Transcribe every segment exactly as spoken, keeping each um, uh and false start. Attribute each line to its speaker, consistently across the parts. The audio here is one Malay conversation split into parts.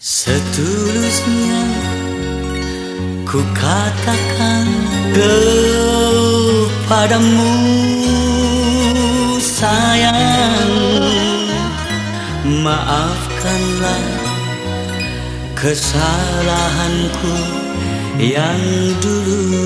Speaker 1: Setulusnya ku katakan kepadamu sayang, maafkanlah kesalahanku yang dulu.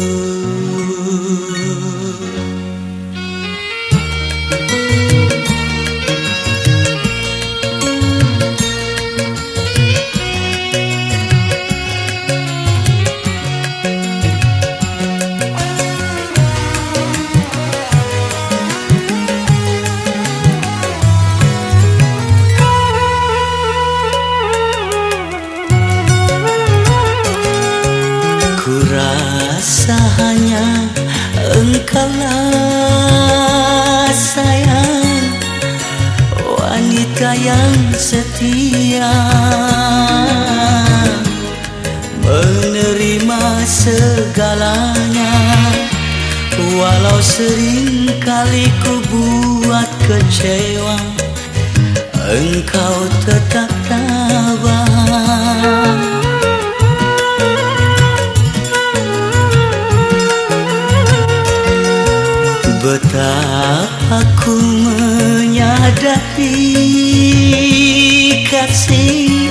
Speaker 1: Kurasa hanya engkaulah sayang, wanita yang setia, menerima segalanya. Walau sering kali ku buat kecewa, engkau tetap tabah. Betapa ku menyadari kasih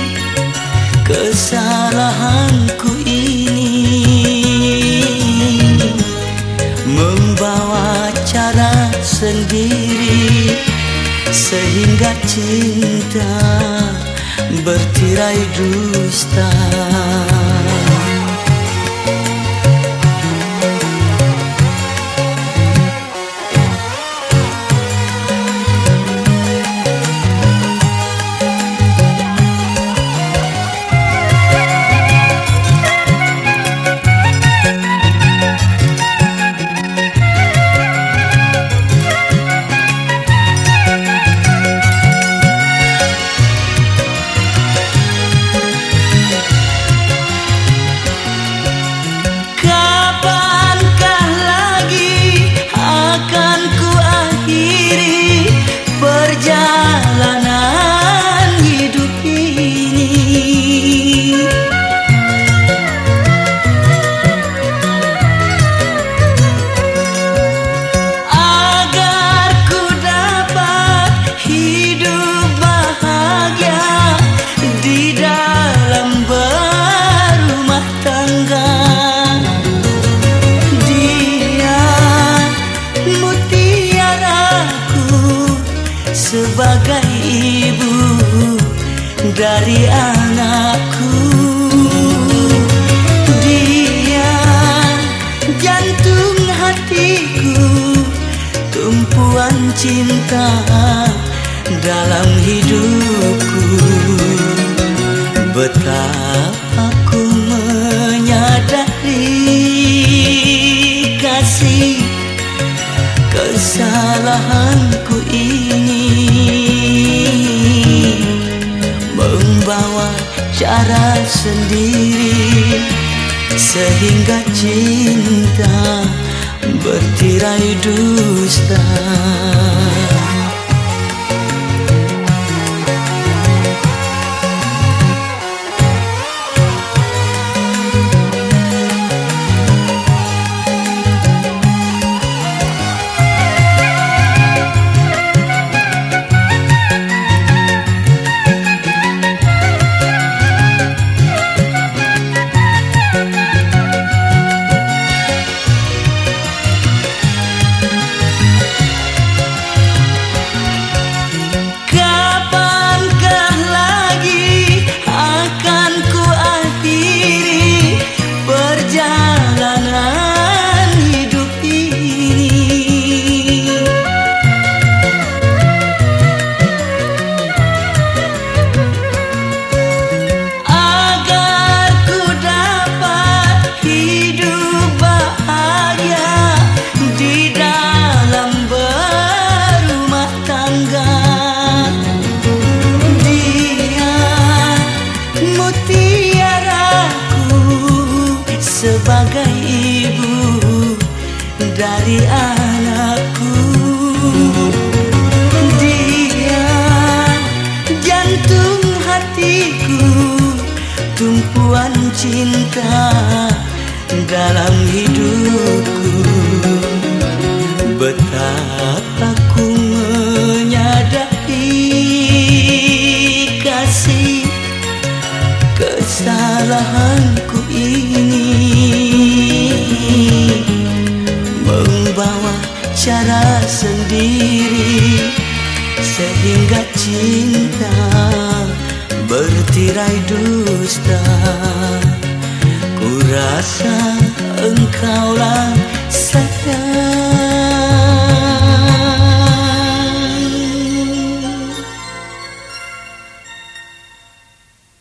Speaker 1: kesalahanku ini, membawa cara sendiri sehingga cinta bertirai dusta. Sebagai ibu dari anakku, dia jantung hatiku, tumpuan cinta dalam hidupku. Betapa ku menyadari kasih kesalahanku ini, membawa cara sendiri sehingga cinta bertirai dusta. Sebagai ibu dari anakku, dia jantung hatiku, tumpuan cinta dalam hidupku. Betapa ku menyadari kasih kesalahanku ini membawa cara sendiri sehingga cinta bertirai dusta. Ku rasa engkaulah sayang